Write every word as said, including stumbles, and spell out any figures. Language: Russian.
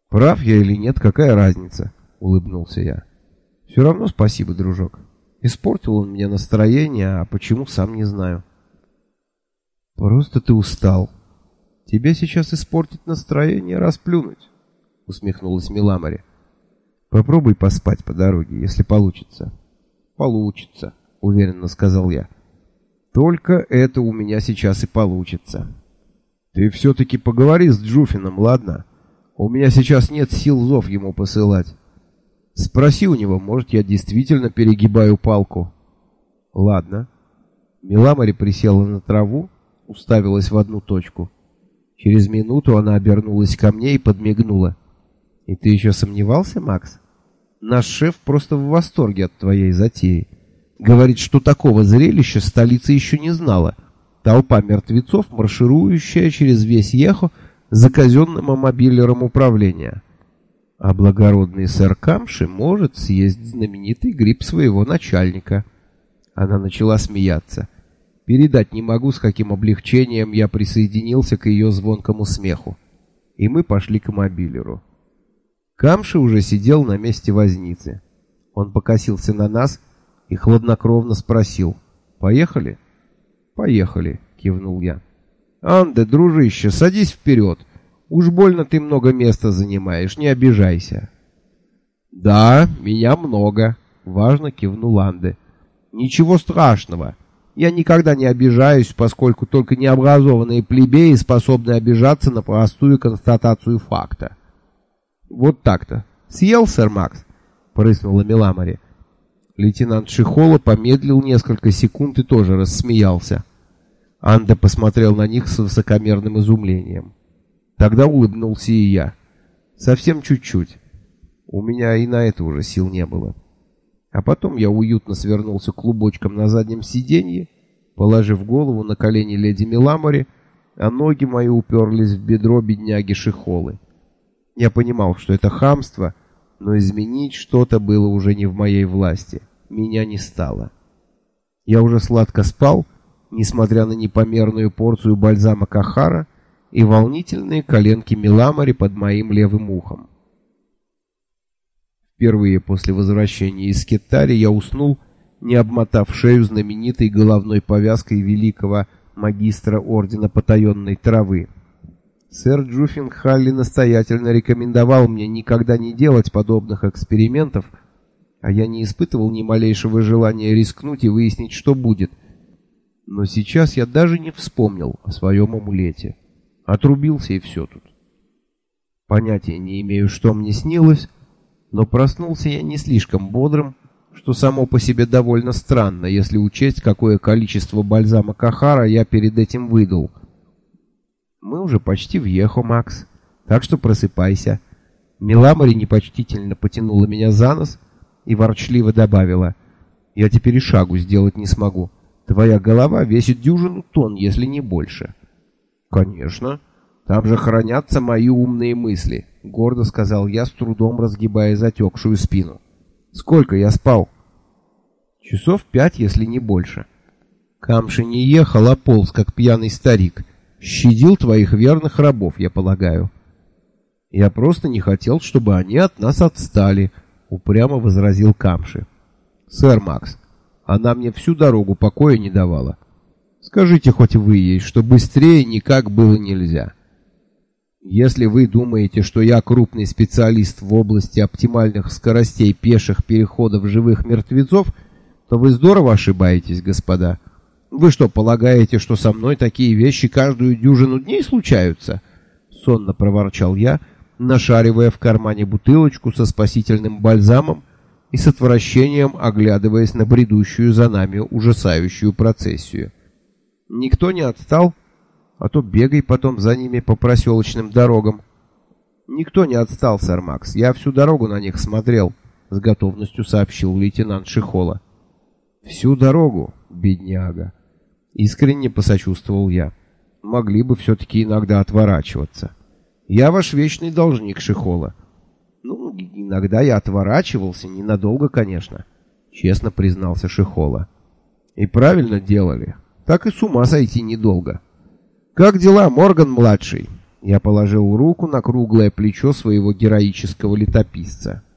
Прав я или нет, какая разница, улыбнулся я. Все равно спасибо, дружок. Испортил он мне настроение, а почему, сам не знаю. Просто ты устал. Тебе сейчас испортить настроение, расплюнуть, усмехнулась Миламари. Попробуй поспать по дороге, если получится. Получится, уверенно сказал я. Только это у меня сейчас и получится. Ты все-таки поговори с Джуфином, ладно? У меня сейчас нет сил зов ему посылать. Спроси у него, может, я действительно перегибаю палку. Ладно. Миламари присела на траву, уставилась в одну точку. Через минуту она обернулась ко мне и подмигнула. И ты еще сомневался, Макс? Наш шеф просто в восторге от твоей затеи. Говорит, что такого зрелища столица еще не знала. Толпа мертвецов, марширующая через весь Ехо за казенным мобилером управления. А благородный сэр Камши может съесть знаменитый гриб своего начальника. Она начала смеяться. Передать не могу, с каким облегчением я присоединился к ее звонкому смеху. И мы пошли к мобилеру. Камши уже сидел на месте возницы. Он покосился на нас и хладнокровно спросил: «Поехали?» «Поехали», — кивнул я. «Анде, дружище, садись вперед. Уж больно ты много места занимаешь, не обижайся». «Да, меня много», — важно кивнул Анде. «Ничего страшного. Я никогда не обижаюсь, поскольку только необразованные плебеи способны обижаться на простую констатацию факта». «Вот так-то. Съел, сэр Макс?» — прыснула Миламари. Лейтенант Шихола помедлил несколько секунд и тоже рассмеялся. Анде посмотрел на них с высокомерным изумлением. Тогда улыбнулся и я. Совсем чуть-чуть. У меня и на это уже сил не было. А потом я уютно свернулся клубочком на заднем сиденье, положив голову на колени леди Миламари, а ноги мои уперлись в бедро бедняги Шихолы. Я понимал, что это хамство, но изменить что-то было уже не в моей власти. Меня не стало. Я уже сладко спал, несмотря на непомерную порцию бальзама Кахара и волнительные коленки Миламари под моим левым ухом. Впервые после возвращения из Скитари я уснул, не обмотав шею знаменитой головной повязкой великого магистра Ордена Потаенной Травы. Сэр Джуфин Халли настоятельно рекомендовал мне никогда не делать подобных экспериментов, а я не испытывал ни малейшего желания рискнуть и выяснить, что будет. Но сейчас я даже не вспомнил о своем амулете. Отрубился и все тут. Понятия не имею, что мне снилось, но проснулся я не слишком бодрым, что само по себе довольно странно, если учесть, какое количество бальзама Кахара я перед этим выдал. Мы уже почти в Ехо, Макс, так что просыпайся. Миламари непочтительно потянула меня за нос и ворчливо добавила: я теперь и шагу сделать не смогу. Твоя голова весит дюжину тонн, если не больше. Конечно, там же хранятся мои умные мысли, гордо сказал я, с трудом разгибая затекшую спину. Сколько я спал? Часов пять, если не больше. Камши не ехал, а полз, как пьяный старик. Щадил твоих верных рабов, я полагаю. Я просто не хотел, чтобы они от нас отстали, упрямо возразил Камши. Сэр Макс, она мне всю дорогу покоя не давала. Скажите хоть вы ей, что быстрее никак было нельзя. Если вы думаете, что я крупный специалист в области оптимальных скоростей пеших переходов живых мертвецов, то вы здорово ошибаетесь, господа. Вы что, полагаете, что со мной такие вещи каждую дюжину дней случаются? Сонно проворчал я, нашаривая в кармане бутылочку со спасительным бальзамом и с отвращением оглядываясь на бредущую за нами ужасающую процессию. Никто не отстал, а то бегай потом за ними по проселочным дорогам. Никто не отстал, сэр Макс, я всю дорогу на них смотрел, с готовностью сообщил лейтенант Шихола. Всю дорогу, бедняга. Искренне посочувствовал я. Могли бы все-таки иногда отворачиваться. Я ваш вечный должник, Шихола. Ну, иногда я отворачивался, ненадолго, конечно, честно признался Шихола. И правильно делали. Так и с ума сойти недолго. Как дела, Морган-младший? Я положил руку на круглое плечо своего героического летописца.